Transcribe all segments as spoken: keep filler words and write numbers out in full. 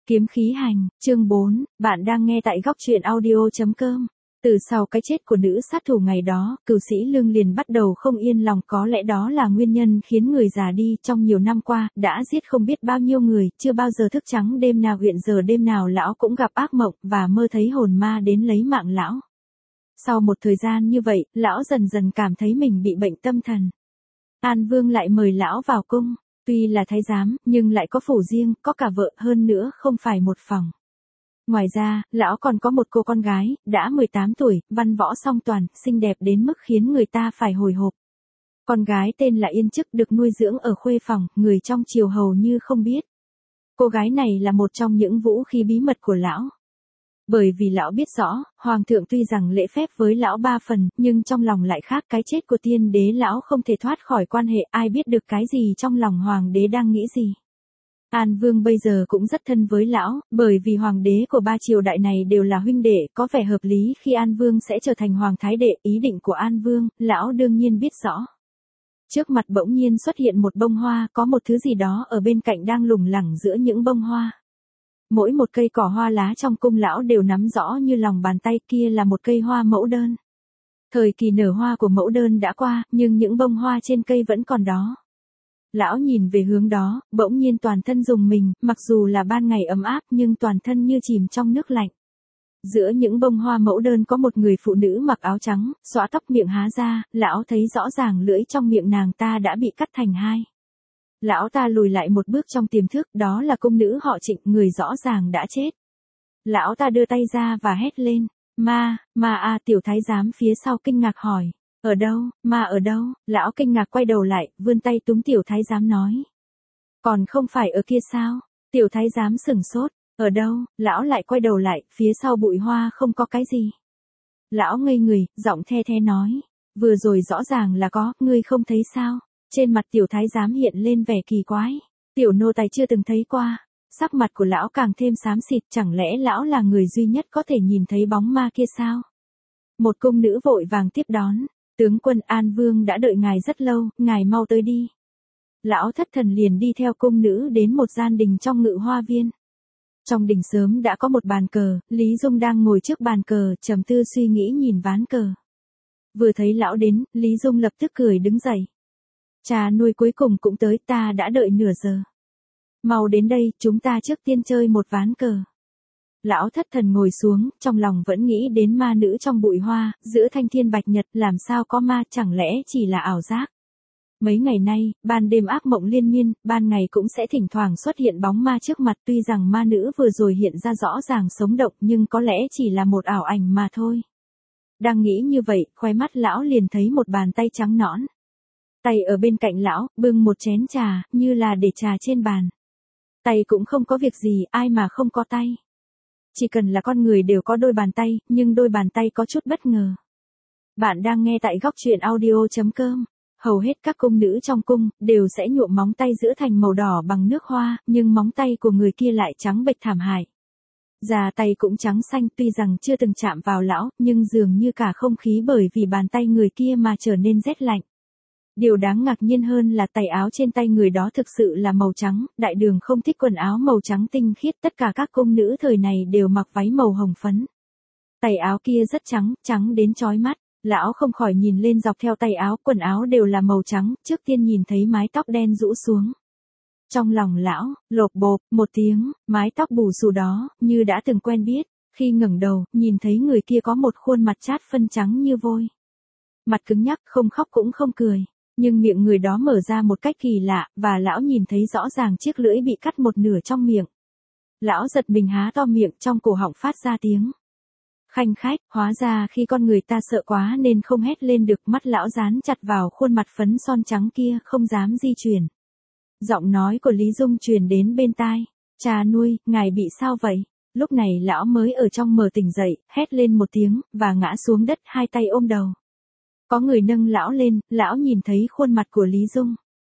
Kiếm khí hành, chương bốn, bạn đang nghe tại góc truyện audio chấm com. Từ sau cái chết của nữ sát thủ ngày đó, cửu sĩ Lương liền bắt đầu không yên lòng, có lẽ đó là nguyên nhân khiến người già đi. Trong nhiều năm qua, đã giết không biết bao nhiêu người, chưa bao giờ thức trắng đêm nào, hiện giờ đêm nào lão cũng gặp ác mộng và mơ thấy hồn ma đến lấy mạng lão. Sau một thời gian như vậy, lão dần dần cảm thấy mình bị bệnh tâm thần. An Vương lại mời lão vào cung. Tuy là thái giám, nhưng lại có phủ riêng, có cả vợ, hơn nữa không phải một phòng. Ngoài ra, lão còn có một cô con gái, đã mười tám tuổi, văn võ song toàn, xinh đẹp đến mức khiến người ta phải hồi hộp. Con gái tên là Yên Chức, được nuôi dưỡng ở khuê phòng, người trong triều hầu như không biết. Cô gái này là một trong những vũ khí bí mật của lão. Bởi vì lão biết rõ, hoàng thượng tuy rằng lễ phép với lão ba phần, nhưng trong lòng lại khác. Cái chết của tiên đế lão không thể thoát khỏi quan hệ, ai biết được cái gì trong lòng hoàng đế đang nghĩ gì. An Vương bây giờ cũng rất thân với lão, bởi vì hoàng đế của ba triều đại này đều là huynh đệ, có vẻ hợp lý khi An Vương sẽ trở thành hoàng thái đệ. Ý định của An Vương, lão đương nhiên biết rõ. Trước mặt bỗng nhiên xuất hiện một bông hoa, có một thứ gì đó ở bên cạnh đang lủng lẳng giữa những bông hoa. Mỗi một cây cỏ hoa lá trong cung lão đều nắm rõ như lòng bàn tay, kia là một cây hoa mẫu đơn. Thời kỳ nở hoa của mẫu đơn đã qua, nhưng những bông hoa trên cây vẫn còn đó. Lão nhìn về hướng đó, bỗng nhiên toàn thân rùng mình, mặc dù là ban ngày ấm áp nhưng toàn thân như chìm trong nước lạnh. Giữa những bông hoa mẫu đơn có một người phụ nữ mặc áo trắng, xõa tóc, miệng há ra, lão thấy rõ ràng lưỡi trong miệng nàng ta đã bị cắt thành hai. Lão ta lùi lại một bước trong tiềm thức, đó là cung nữ họ Trịnh, người rõ ràng đã chết. Lão ta đưa tay ra và hét lên, ma, ma à. Tiểu thái giám phía sau kinh ngạc hỏi, ở đâu, ma ở đâu? Lão kinh ngạc quay đầu lại, vươn tay túm tiểu thái giám nói, còn không phải ở kia sao? Tiểu thái giám sửng sốt, ở đâu? Lão lại quay đầu lại, phía sau bụi hoa không có cái gì. Lão ngây người, giọng the the nói, vừa rồi rõ ràng là có, ngươi không thấy sao? Trên mặt tiểu thái giám hiện lên vẻ kỳ quái. Tiểu nô tài chưa từng thấy qua. Sắc mặt của lão càng thêm xám xịt, chẳng lẽ lão là người duy nhất có thể nhìn thấy bóng ma kia sao? Một cung nữ vội vàng tiếp đón. Tướng quân, An Vương đã đợi ngài rất lâu, ngài mau tới đi. Lão thất thần liền đi theo cung nữ đến một gian đình trong ngự hoa viên. Trong đình sớm đã có một bàn cờ, Lý Dung đang ngồi trước bàn cờ, trầm tư suy nghĩ nhìn ván cờ. Vừa thấy lão đến, Lý Dung lập tức cười đứng dậy. Trà nuôi cuối cùng cũng tới, ta đã đợi nửa giờ. Mau đến đây, chúng ta trước tiên chơi một ván cờ. Lão thất thần ngồi xuống, trong lòng vẫn nghĩ đến ma nữ trong bụi hoa, giữa thanh thiên bạch nhật, làm sao có ma, chẳng lẽ chỉ là ảo giác. Mấy ngày nay, ban đêm ác mộng liên miên, ban ngày cũng sẽ thỉnh thoảng xuất hiện bóng ma trước mặt, tuy rằng ma nữ vừa rồi hiện ra rõ ràng sống động nhưng có lẽ chỉ là một ảo ảnh mà thôi. Đang nghĩ như vậy, khóe mắt lão liền thấy một bàn tay trắng nõn. Tay ở bên cạnh lão, bưng một chén trà, như là để trà trên bàn. Tay cũng không có việc gì, ai mà không có tay. Chỉ cần là con người đều có đôi bàn tay, nhưng đôi bàn tay có chút bất ngờ. Bạn đang nghe tại góc truyện audio chấm com. Hầu hết các cung nữ trong cung, đều sẽ nhuộm móng tay giữa thành màu đỏ bằng nước hoa, nhưng móng tay của người kia lại trắng bệch thảm hại. Da tay cũng trắng xanh, tuy rằng chưa từng chạm vào lão, nhưng dường như cả không khí bởi vì bàn tay người kia mà trở nên rét lạnh. Điều đáng ngạc nhiên hơn là tay áo trên tay người đó thực sự là màu trắng, đại đường không thích quần áo màu trắng tinh khiết, tất cả các cung nữ thời này đều mặc váy màu hồng phấn. Tay áo kia rất trắng, trắng đến chói mắt, lão không khỏi nhìn lên dọc theo tay áo, quần áo đều là màu trắng, trước tiên nhìn thấy mái tóc đen rũ xuống. Trong lòng lão, lộp bộp, một tiếng, mái tóc bù xù đó, như đã từng quen biết, khi ngẩng đầu, nhìn thấy người kia có một khuôn mặt chát phân trắng như vôi. Mặt cứng nhắc, không khóc cũng không cười. Nhưng miệng người đó mở ra một cách kỳ lạ, và lão nhìn thấy rõ ràng chiếc lưỡi bị cắt một nửa trong miệng. Lão giật mình há to miệng, trong cổ họng phát ra tiếng khanh khách, hóa ra khi con người ta sợ quá nên không hét lên được, mắt lão dán chặt vào khuôn mặt phấn son trắng kia, không dám di chuyển. Giọng nói của Lý Dung truyền đến bên tai, trà nuôi, ngài bị sao vậy? Lúc này lão mới ở trong mờ tỉnh dậy, hét lên một tiếng, và ngã xuống đất, hai tay ôm đầu. Có người nâng lão lên, lão nhìn thấy khuôn mặt của Lý Dung.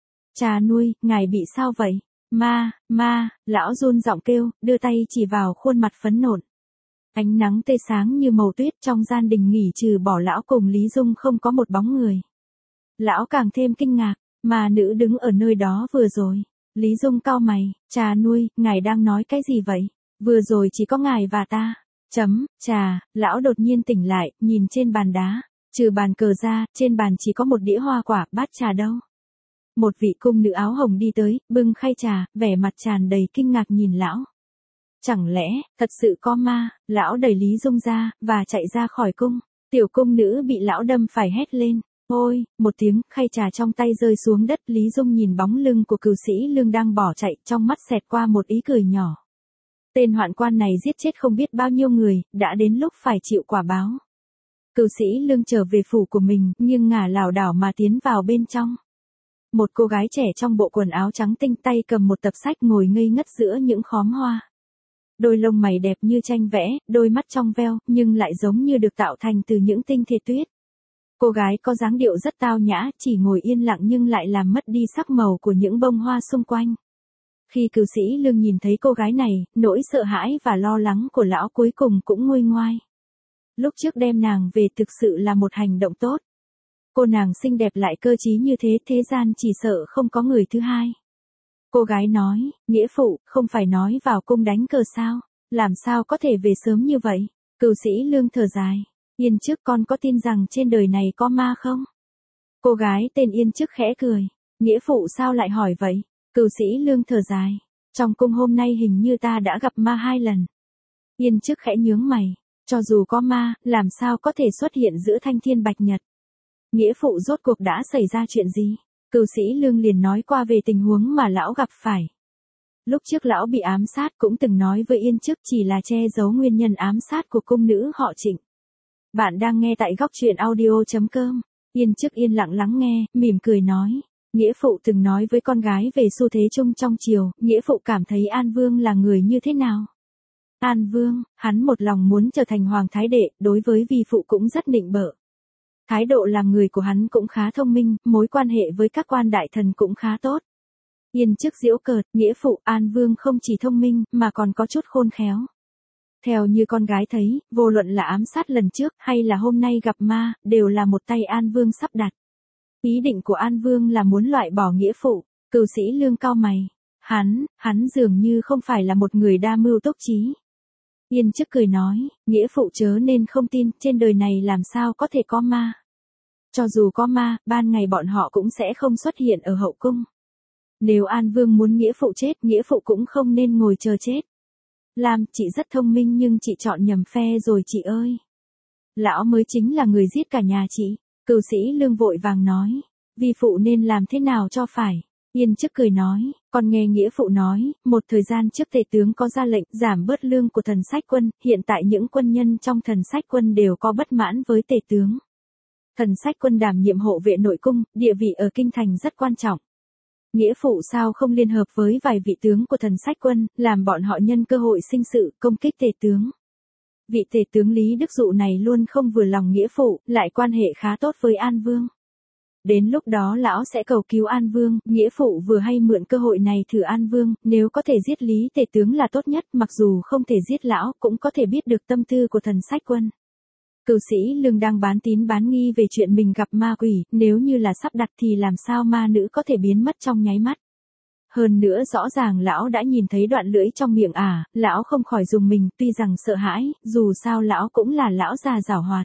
Trà nuôi, ngài bị sao vậy? Ma, ma, lão run giọng kêu, đưa tay chỉ vào khuôn mặt phấn nộn. Ánh nắng tê sáng như màu tuyết, trong gian đình nghỉ trừ bỏ lão cùng Lý Dung không có một bóng người. Lão càng thêm kinh ngạc, ma nữ đứng ở nơi đó vừa rồi. Lý Dung cau mày, trà nuôi, ngài đang nói cái gì vậy? Vừa rồi chỉ có ngài và ta. Chấm, trà, lão đột nhiên tỉnh lại, nhìn trên bàn đá. Trừ bàn cờ ra, trên bàn chỉ có một đĩa hoa quả, bát trà đâu. Một vị cung nữ áo hồng đi tới, bưng khay trà, vẻ mặt tràn đầy kinh ngạc nhìn lão. Chẳng lẽ, thật sự có ma, lão đẩy Lý Dung ra, và chạy ra khỏi cung. Tiểu cung nữ bị lão đâm phải hét lên. Ôi, một tiếng, khay trà trong tay rơi xuống đất, Lý Dung nhìn bóng lưng của cừu sĩ Lương đang bỏ chạy, trong mắt xẹt qua một ý cười nhỏ. Tên hoạn quan này giết chết không biết bao nhiêu người, đã đến lúc phải chịu quả báo. Cừu sĩ Lương trở về phủ của mình, nghiêng ngả lảo đảo mà tiến vào bên trong. Một cô gái trẻ trong bộ quần áo trắng tinh, tay cầm một tập sách, ngồi ngây ngất giữa những khóm hoa. Đôi lông mày đẹp như tranh vẽ, đôi mắt trong veo, nhưng lại giống như được tạo thành từ những tinh thể tuyết. Cô gái có dáng điệu rất tao nhã, chỉ ngồi yên lặng nhưng lại làm mất đi sắc màu của những bông hoa xung quanh. Khi cừu sĩ Lương nhìn thấy cô gái này, nỗi sợ hãi và lo lắng của lão cuối cùng cũng nguôi ngoai. Lúc trước đem nàng về thực sự là một hành động tốt. Cô nàng xinh đẹp lại cơ trí như thế, thế gian chỉ sợ không có người thứ hai. Cô gái nói, nghĩa phụ, không phải nói vào cung đánh cờ sao, làm sao có thể về sớm như vậy. Cừu sĩ Lương thở dài, Yên Trước, con có tin rằng trên đời này có ma không? Cô gái tên Yên Trước khẽ cười, nghĩa phụ sao lại hỏi vậy? Cừu sĩ Lương thở dài, trong cung hôm nay hình như ta đã gặp ma hai lần. Yên Trước khẽ nhướng mày, cho dù có ma, làm sao có thể xuất hiện giữa thanh thiên bạch nhật? Nghĩa phụ, rốt cuộc đã xảy ra chuyện gì? Cừu sĩ Lương liền nói qua về tình huống mà lão gặp phải. Lúc trước lão bị ám sát, cũng từng nói với Yên Trước chỉ là che giấu nguyên nhân ám sát của cung nữ họ Trịnh. Bạn đang nghe tại góc truyện audio chấm com. Yên Trước yên lặng lắng nghe, mỉm cười nói. Nghĩa phụ từng nói với con gái về xu thế chung trong triều, nghĩa phụ cảm thấy An Vương là người như thế nào? An Vương, hắn một lòng muốn trở thành hoàng thái đệ, đối với vi phụ cũng rất nịnh bợ. Thái độ làm người của hắn cũng khá thông minh, mối quan hệ với các quan đại thần cũng khá tốt. Yên Trước giễu cợt, nghĩa phụ, An Vương không chỉ thông minh, mà còn có chút khôn khéo. Theo như con gái thấy, vô luận là ám sát lần trước, hay là hôm nay gặp ma, đều là một tay An Vương sắp đặt. Ý định của An Vương là muốn loại bỏ nghĩa phụ. Cừu sĩ Lương cau mày. Hắn, hắn dường như không phải là một người đa mưu túc trí. Yên Trước cười nói, nghĩa phụ chớ nên không tin, trên đời này làm sao có thể có ma. Cho dù có ma, ban ngày bọn họ cũng sẽ không xuất hiện ở hậu cung. Nếu An Vương muốn nghĩa phụ chết, nghĩa phụ cũng không nên ngồi chờ chết. Lam, chị rất thông minh nhưng chị chọn nhầm phe rồi chị ơi. Lão mới chính là người giết cả nhà chị. Cừu sĩ Lương vội vàng nói, vi phụ nên làm thế nào cho phải. Yên Trước cười nói, con nghe nghĩa phụ nói, một thời gian trước tể tướng có ra lệnh giảm bớt lương của thần sách quân, hiện tại những quân nhân trong thần sách quân đều có bất mãn với tể tướng. Thần sách quân đảm nhiệm hộ vệ nội cung, địa vị ở kinh thành rất quan trọng. Nghĩa phụ sao không liên hợp với vài vị tướng của thần sách quân, làm bọn họ nhân cơ hội sinh sự, công kích tể tướng. Vị tể tướng Lý Đức Dụ này luôn không vừa lòng nghĩa phụ, lại quan hệ khá tốt với An Vương. Đến lúc đó lão sẽ cầu cứu An Vương, nghĩa phụ vừa hay mượn cơ hội này thử An Vương, nếu có thể giết Lý tể tướng là tốt nhất, mặc dù không thể giết lão, cũng có thể biết được tâm tư của thần sách quân. Cừu sĩ Lương đang bán tín bán nghi về chuyện mình gặp ma quỷ, nếu như là sắp đặt thì làm sao ma nữ có thể biến mất trong nháy mắt. Hơn nữa rõ ràng lão đã nhìn thấy đoạn lưỡi trong miệng ả, lão không khỏi dùng mình, tuy rằng sợ hãi, dù sao lão cũng là lão già giảo hoạt.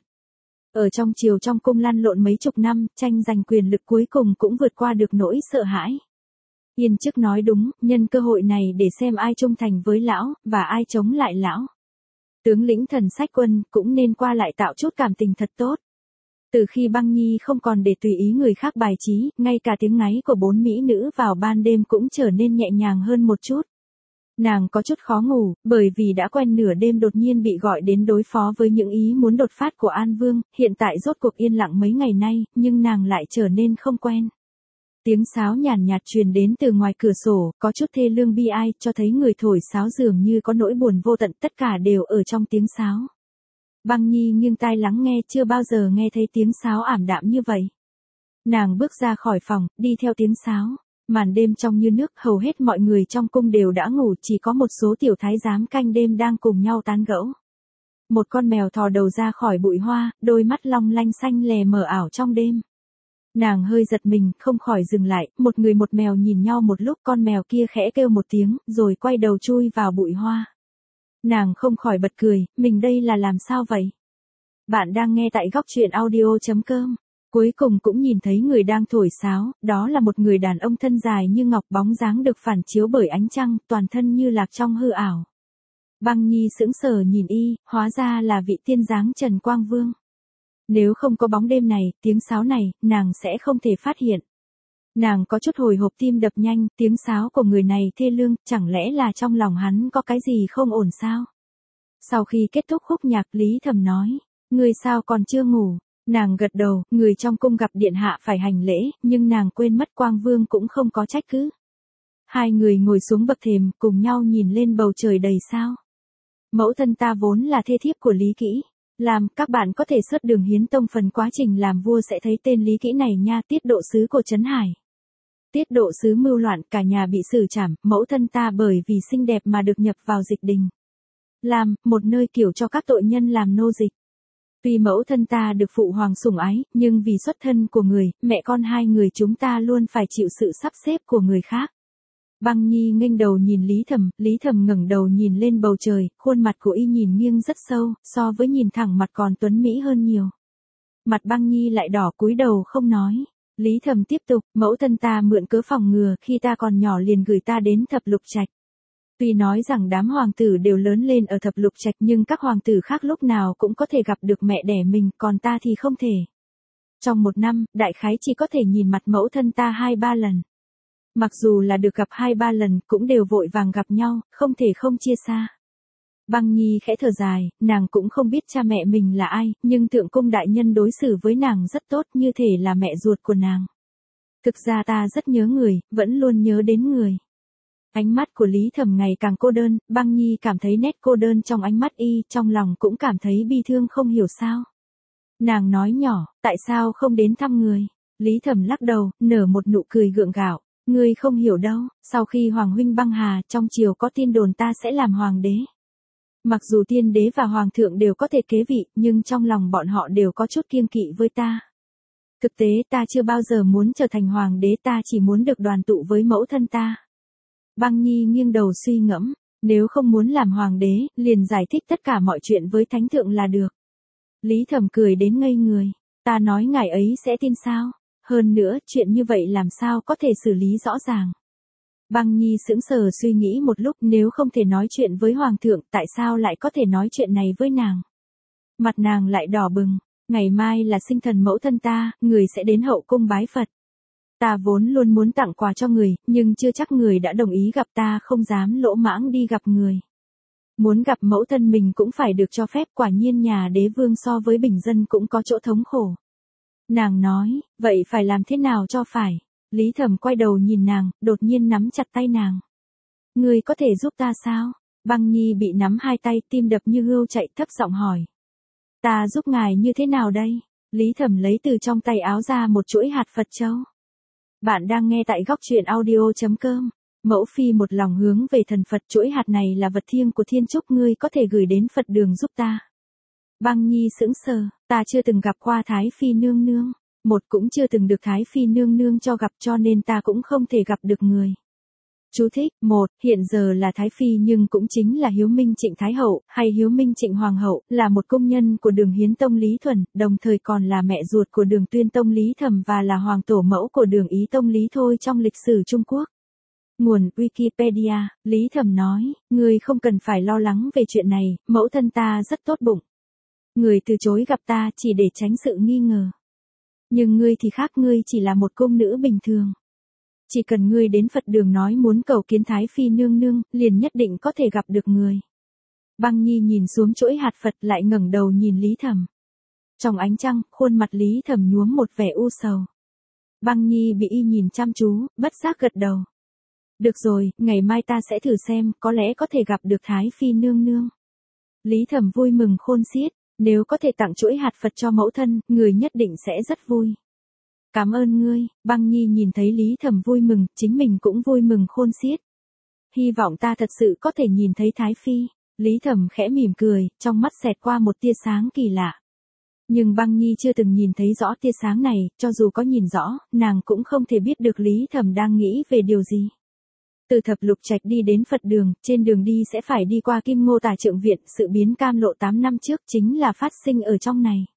Ở trong triều trong cung lăn lộn mấy chục năm, tranh giành quyền lực cuối cùng cũng vượt qua được nỗi sợ hãi. Yên Trước nói đúng, nhân cơ hội này để xem ai trung thành với lão, và ai chống lại lão. Tướng lĩnh thần sách quân cũng nên qua lại tạo chút cảm tình thật tốt. Từ khi Băng Nhi không còn để tùy ý người khác bài trí, ngay cả tiếng ngáy của bốn mỹ nữ vào ban đêm cũng trở nên nhẹ nhàng hơn một chút. Nàng có chút khó ngủ, bởi vì đã quen nửa đêm đột nhiên bị gọi đến đối phó với những ý muốn đột phát của An Vương, hiện tại rốt cuộc yên lặng mấy ngày nay, nhưng nàng lại trở nên không quen. Tiếng sáo nhàn nhạt truyền đến từ ngoài cửa sổ, có chút thê lương bi ai, cho thấy người thổi sáo dường như có nỗi buồn vô tận, tất cả đều ở trong tiếng sáo. Băng Nhi nghiêng tai lắng nghe, chưa bao giờ nghe thấy tiếng sáo ảm đạm như vậy. Nàng bước ra khỏi phòng, đi theo tiếng sáo. Màn đêm trong như nước, hầu hết mọi người trong cung đều đã ngủ, chỉ có một số tiểu thái giám canh đêm đang cùng nhau tán gẫu. Một con mèo thò đầu ra khỏi bụi hoa, đôi mắt long lanh xanh lè mờ ảo trong đêm. Nàng hơi giật mình, không khỏi dừng lại, một người một mèo nhìn nhau một lúc, con mèo kia khẽ kêu một tiếng, rồi quay đầu chui vào bụi hoa. Nàng không khỏi bật cười, mình đây là làm sao vậy? Bạn đang nghe tại góc truyện audio.com. Cuối cùng cũng nhìn thấy người đang thổi sáo, đó là một người đàn ông thân dài như ngọc, bóng dáng được phản chiếu bởi ánh trăng, toàn thân như lạc trong hư ảo. Băng Nhi sững sờ nhìn y, hóa ra là vị tiên dáng Trần Quang Vương. Nếu không có bóng đêm này, tiếng sáo này, nàng sẽ không thể phát hiện. Nàng có chút hồi hộp, tim đập nhanh, tiếng sáo của người này thê lương, chẳng lẽ là trong lòng hắn có cái gì không ổn sao? Sau khi kết thúc khúc nhạc, Lý Thầm nói, ngươi sao còn chưa ngủ? Nàng gật đầu, người trong cung gặp điện hạ phải hành lễ, nhưng nàng quên mất Quang Vương cũng không có trách cứ. Hai người ngồi xuống bậc thềm, cùng nhau nhìn lên bầu trời đầy sao. Mẫu thân ta vốn là thê thiếp của Lý Kĩ. Làm, các bạn có thể search Đường Hiến Tông phần quá trình làm vua sẽ thấy tên Lý Kĩ này nha. Tiết độ sứ của Trấn Hải. Tiết độ sứ mưu loạn, cả nhà bị xử trảm, mẫu thân ta bởi vì xinh đẹp mà được nhập vào dịch đình. Làm, một nơi kiểu cho các tội nhân làm nô dịch. Tuy mẫu thân ta được phụ hoàng sủng ái, nhưng vì xuất thân của người, mẹ con hai người chúng ta luôn phải chịu sự sắp xếp của người khác. Băng Nhi nghênh đầu nhìn Lý Thầm, Lý Thầm ngẩng đầu nhìn lên bầu trời, khuôn mặt của y nhìn nghiêng rất sâu, so với nhìn thẳng mặt còn tuấn mỹ hơn nhiều. Mặt Băng Nhi lại đỏ, cúi đầu không nói. Lý Thầm tiếp tục, mẫu thân ta mượn cớ phòng ngừa, khi ta còn nhỏ liền gửi ta đến Thập Lục Trạch. Tuy nói rằng đám hoàng tử đều lớn lên ở Thập Lục Trạch, nhưng các hoàng tử khác lúc nào cũng có thể gặp được mẹ đẻ mình, còn ta thì không thể. Trong một năm, đại khái chỉ có thể nhìn mặt mẫu thân ta hai ba lần. Mặc dù là được gặp hai ba lần, cũng đều vội vàng gặp nhau, không thể không chia xa. Băng Nhi khẽ thở dài, nàng cũng không biết cha mẹ mình là ai, nhưng thượng cung đại nhân đối xử với nàng rất tốt, như thể là mẹ ruột của nàng. Thực ra ta rất nhớ người, vẫn luôn nhớ đến người. Ánh mắt của Lý Thầm ngày càng cô đơn, Băng Nhi cảm thấy nét cô đơn trong ánh mắt y, trong lòng cũng cảm thấy bi thương không hiểu sao. Nàng nói nhỏ, tại sao không đến thăm người? Lý Thầm lắc đầu, nở một nụ cười gượng gạo. Ngươi không hiểu đâu, sau khi Hoàng huynh băng hà, trong triều có tin đồn ta sẽ làm hoàng đế. Mặc dù tiên đế và hoàng thượng đều có thể kế vị, nhưng trong lòng bọn họ đều có chút kiêng kỵ với ta. Thực tế ta chưa bao giờ muốn trở thành hoàng đế, ta chỉ muốn được đoàn tụ với mẫu thân ta. Băng Nhi nghiêng đầu suy ngẫm, nếu không muốn làm hoàng đế, liền giải thích tất cả mọi chuyện với thánh thượng là được. Lý Thầm cười đến ngây người, ta nói ngài ấy sẽ tin sao? Hơn nữa, chuyện như vậy làm sao có thể xử lý rõ ràng. Băng Nhi sững sờ suy nghĩ một lúc, nếu không thể nói chuyện với hoàng thượng, tại sao lại có thể nói chuyện này với nàng? Mặt nàng lại đỏ bừng, ngày mai là sinh thần mẫu thân ta, người sẽ đến hậu cung bái Phật. Ta vốn luôn muốn tặng quà cho người, nhưng chưa chắc người đã đồng ý gặp ta, không dám lỗ mãng đi gặp người. Muốn gặp mẫu thân mình cũng phải được cho phép, quả nhiên nhà đế vương so với bình dân cũng có chỗ thống khổ. Nàng nói, vậy phải làm thế nào cho phải? Lý Thầm quay đầu nhìn nàng, đột nhiên nắm chặt tay nàng. Ngươi có thể giúp ta sao? Băng Nhi bị nắm hai tay, tim đập như hươu chạy, thấp giọng hỏi. Ta giúp ngài như thế nào đây? Lý Thầm lấy từ trong tay áo ra một chuỗi hạt Phật châu. Bạn đang nghe tại góc truyện audio.com. Mẫu phi một lòng hướng về thần Phật, chuỗi hạt này là vật thiêng của thiên trúc, ngươi có thể gửi đến Phật đường giúp ta. Băng Nhi sững sờ, ta chưa từng gặp qua Thái Phi nương nương, một cũng chưa từng được Thái Phi nương nương cho gặp, cho nên ta cũng không thể gặp được người. Chú thích, một, hiện giờ là Thái Phi nhưng cũng chính là Hiếu Minh Trịnh Thái Hậu, hay Hiếu Minh Trịnh Hoàng Hậu, là một công nhân của Đường Hiến Tông Lý Thuần, đồng thời còn là mẹ ruột của Đường Tuyên Tông Lý Thầm và là hoàng tổ mẫu của Đường Ý Tông Lý Thôi trong lịch sử Trung Quốc. Nguồn Wikipedia, Lý Thầm nói, ngươi không cần phải lo lắng về chuyện này, mẫu thân ta rất tốt bụng. Người từ chối gặp ta chỉ để tránh sự nghi ngờ. Nhưng ngươi thì khác, ngươi chỉ là một cung nữ bình thường. Chỉ cần ngươi đến Phật đường nói muốn cầu kiến Thái Phi nương nương, liền nhất định có thể gặp được người. Băng Nhi nhìn xuống chuỗi hạt Phật, lại ngẩng đầu nhìn Lý Thầm. Trong ánh trăng, khuôn mặt Lý Thầm nhuốm một vẻ u sầu. Băng Nhi bị y nhìn chăm chú, bất giác gật đầu. Được rồi, ngày mai ta sẽ thử xem, có lẽ có thể gặp được Thái Phi nương nương. Lý Thầm vui mừng khôn xiết. Nếu có thể tặng chuỗi hạt Phật cho mẫu thân, người nhất định sẽ rất vui. Cảm ơn ngươi. Băng Nhi nhìn thấy Lý Thầm vui mừng, chính mình cũng vui mừng khôn xiết. Hy vọng ta thật sự có thể nhìn thấy Thái Phi. Lý Thầm khẽ mỉm cười, trong mắt xẹt qua một tia sáng kỳ lạ. Nhưng Băng Nhi chưa từng nhìn thấy rõ tia sáng này, cho dù có nhìn rõ, nàng cũng không thể biết được Lý Thầm đang nghĩ về điều gì. Từ Thập Lục Trạch đi đến Phật đường, trên đường đi sẽ phải đi qua Kim Ngô Tà Trượng Viện, sự biến cam lộ tám năm trước chính là phát sinh ở trong này.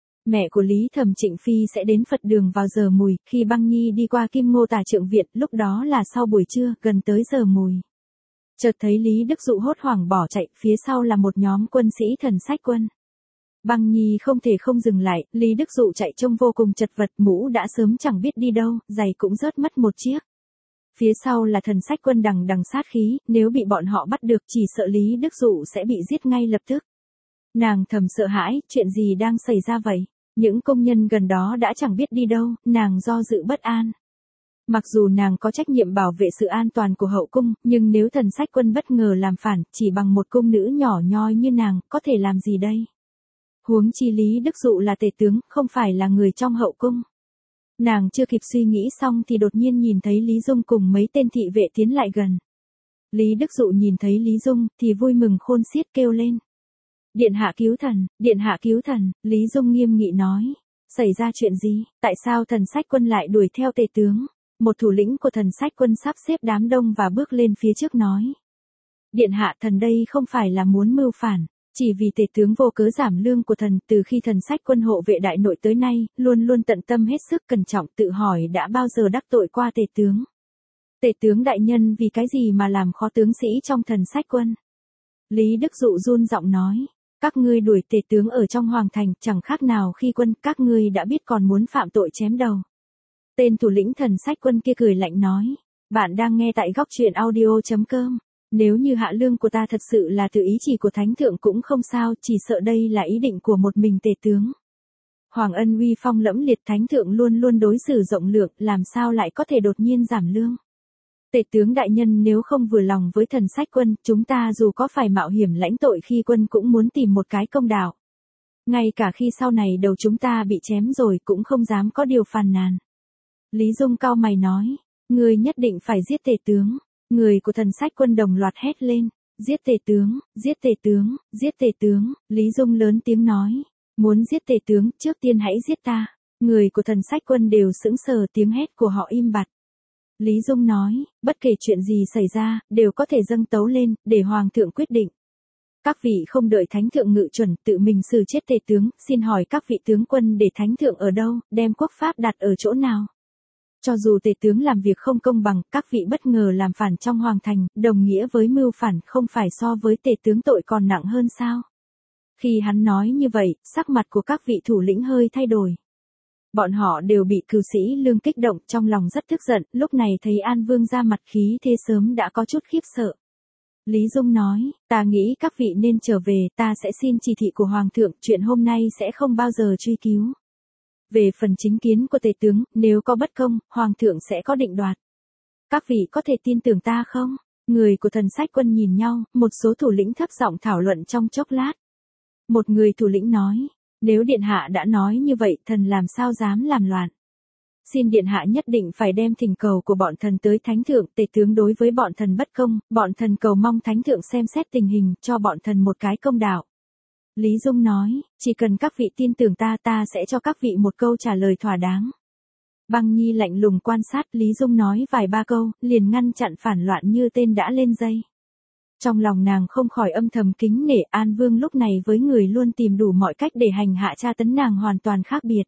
Mẹ của Lý Thẩm Trịnh Phi sẽ đến Phật đường vào giờ mùi, khi Băng Nhi đi qua Kim Ngô Tà Trượng Viện, lúc đó là sau buổi trưa, gần tới giờ mùi. Chợt thấy Lý Đức Dụ hốt hoảng bỏ chạy, phía sau là một nhóm quân sĩ Thần Sách Quân. Băng Nhi không thể không dừng lại, Lý Đức Dụ chạy trông vô cùng chật vật, mũ đã sớm chẳng biết đi đâu, giày cũng rớt mất một chiếc. Phía sau là Thần Sách Quân đằng đằng sát khí, nếu bị bọn họ bắt được chỉ sợ Lý Đức Dụ sẽ bị giết ngay lập tức. Nàng thầm sợ hãi, chuyện gì đang xảy ra vậy? Những công nhân gần đó đã chẳng biết đi đâu, nàng do dự bất an. Mặc dù nàng có trách nhiệm bảo vệ sự an toàn của hậu cung, nhưng nếu Thần Sách Quân bất ngờ làm phản, chỉ bằng một cung nữ nhỏ nhoi như nàng, có thể làm gì đây? Huống chi Lý Đức Dụ là tể tướng, không phải là người trong hậu cung. Nàng chưa kịp suy nghĩ xong thì đột nhiên nhìn thấy Lý Dung cùng mấy tên thị vệ tiến lại gần. Lý Đức Dụ nhìn thấy Lý Dung thì vui mừng khôn xiết kêu lên. Điện hạ cứu thần, điện hạ cứu thần, Lý Dung nghiêm nghị nói. Xảy ra chuyện gì, tại sao Thần Sách Quân lại đuổi theo tể tướng? Một thủ lĩnh của Thần Sách Quân sắp xếp đám đông và bước lên phía trước nói. Điện hạ, thần đây không phải là muốn mưu phản, chỉ vì tể tướng vô cớ giảm lương của thần. Từ khi Thần Sách Quân hộ vệ đại nội tới nay, luôn luôn tận tâm hết sức cẩn trọng, tự hỏi đã bao giờ đắc tội qua tể tướng. Tể tướng đại nhân vì cái gì mà làm khó tướng sĩ trong Thần Sách Quân? Lý Đức Dụ run giọng nói. Các ngươi đuổi tể tướng ở trong hoàng thành, chẳng khác nào khi quân, các ngươi đã biết còn muốn phạm tội chém đầu. Tên thủ lĩnh Thần Sách Quân kia cười lạnh nói. Bạn đang nghe tại góc truyện audio chấm com. Nếu như hạ lương của ta thật sự là từ ý chỉ của thánh thượng cũng không sao, chỉ sợ đây là ý định của một mình tể tướng. Hoàng Ân uy phong lẫm liệt, thánh thượng luôn luôn đối xử rộng lượng, làm sao lại có thể đột nhiên giảm lương? Tể tướng đại nhân, nếu không vừa lòng với Thần Sách Quân, chúng ta dù có phải mạo hiểm lãnh tội khi quân cũng muốn tìm một cái công đạo. Ngay cả khi sau này đầu chúng ta bị chém rồi cũng không dám có điều phàn nàn. Lý Dung cau mày nói, ngươi nhất định phải giết tể tướng. Người của Thần Sách Quân đồng loạt hét lên, giết tể tướng, giết tể tướng, giết tể tướng. Lý Dung lớn tiếng nói, muốn giết tể tướng, trước tiên hãy giết ta. Người của Thần Sách Quân đều sững sờ, tiếng hét của họ im bặt. Lý Dung nói, bất kể chuyện gì xảy ra, đều có thể dâng tấu lên, để Hoàng thượng quyết định. Các vị không đợi Thánh thượng ngự chuẩn, tự mình xử chết tể tướng, xin hỏi các vị tướng quân để Thánh thượng ở đâu, đem quốc pháp đặt ở chỗ nào? Cho dù tể tướng làm việc không công bằng, các vị bất ngờ làm phản trong hoàng thành, đồng nghĩa với mưu phản, không phải so với tể tướng tội còn nặng hơn sao? Khi hắn nói như vậy, sắc mặt của các vị thủ lĩnh hơi thay đổi. Bọn họ đều bị cừu sĩ Lương kích động, trong lòng rất tức giận, lúc này thấy An Vương ra mặt khí thế sớm đã có chút khiếp sợ. Lý Dung nói, ta nghĩ các vị nên trở về, ta sẽ xin chỉ thị của Hoàng thượng, chuyện hôm nay sẽ không bao giờ truy cứu. Về phần chính kiến của tể tướng, nếu có bất công, Hoàng thượng sẽ có định đoạt. Các vị có thể tin tưởng ta không? Người của Thần Sách Quân nhìn nhau, một số thủ lĩnh thấp giọng thảo luận trong chốc lát. Một người thủ lĩnh nói, nếu điện hạ đã nói như vậy, thần làm sao dám làm loạn. Xin điện hạ nhất định phải đem thỉnh cầu của bọn thần tới thánh thượng, tể tướng đối với bọn thần bất công, bọn thần cầu mong thánh thượng xem xét tình hình, cho bọn thần một cái công đạo. Lý Dung nói, chỉ cần các vị tin tưởng ta, ta sẽ cho các vị một câu trả lời thỏa đáng. Băng Nhi lạnh lùng quan sát, Lý Dung nói vài ba câu, liền ngăn chặn phản loạn như tên đã lên dây. Trong lòng nàng không khỏi âm thầm kính nể, An Vương lúc này với người luôn tìm đủ mọi cách để hành hạ tra tấn nàng hoàn toàn khác biệt.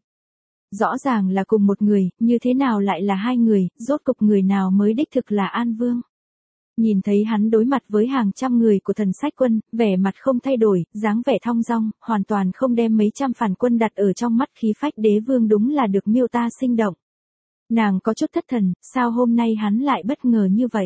Rõ ràng là cùng một người, như thế nào lại là hai người, rốt cục người nào mới đích thực là An Vương. Nhìn thấy hắn đối mặt với hàng trăm người của Thần Sách Quân, vẻ mặt không thay đổi, dáng vẻ thong dong, hoàn toàn không đem mấy trăm phản quân đặt ở trong mắt, khí phách đế vương đúng là được miêu tả sinh động. Nàng có chút thất thần, sao hôm nay hắn lại bất ngờ như vậy?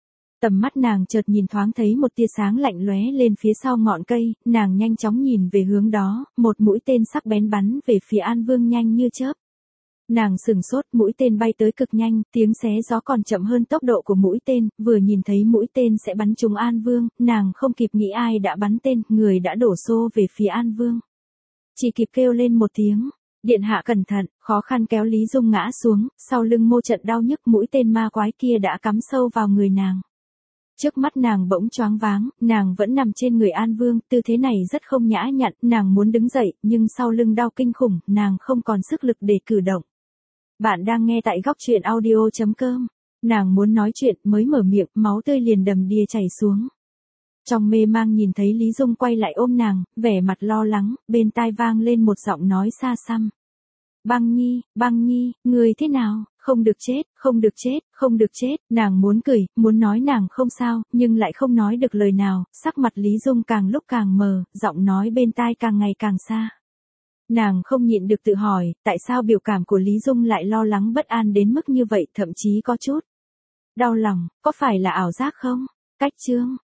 Tầm mắt nàng chợt nhìn thoáng thấy một tia sáng lạnh lóe lên phía sau ngọn cây, nàng nhanh chóng nhìn về hướng đó, một mũi tên sắc bén bắn về phía An Vương nhanh như chớp. Nàng sừng sốt, mũi tên bay tới cực nhanh, tiếng xé gió còn chậm hơn tốc độ của mũi tên, vừa nhìn thấy mũi tên sẽ bắn trúng An Vương, nàng không kịp nghĩ ai đã bắn tên, người đã đổ xô về phía An Vương. Chỉ kịp kêu lên một tiếng, điện hạ cẩn thận, khó khăn kéo Lý Dung ngã xuống, sau lưng mô trận đau nhức, mũi tên ma quái kia đã cắm sâu vào người nàng. Trước mắt nàng bỗng choáng váng, nàng vẫn nằm trên người An Vương, tư thế này rất không nhã nhặn, nàng muốn đứng dậy, nhưng sau lưng đau kinh khủng, nàng không còn sức lực để cử động. Bạn đang nghe tại góc truyện audio chấm com. Nàng muốn nói chuyện mới mở miệng, máu tươi liền đầm đìa chảy xuống. Trong mê mang nhìn thấy Lý Dung quay lại ôm nàng, vẻ mặt lo lắng, bên tai vang lên một giọng nói xa xăm. Băng Nhi, Băng Nhi, người thế nào, không được chết, không được chết, không được chết, nàng muốn cười, muốn nói nàng không sao, nhưng lại không nói được lời nào, sắc mặt Lý Dung càng lúc càng mờ, giọng nói bên tai càng ngày càng xa. Nàng không nhịn được tự hỏi, tại sao biểu cảm của Lý Dung lại lo lắng bất an đến mức như vậy, thậm chí có chút đau lòng, có phải là ảo giác không? Cách chương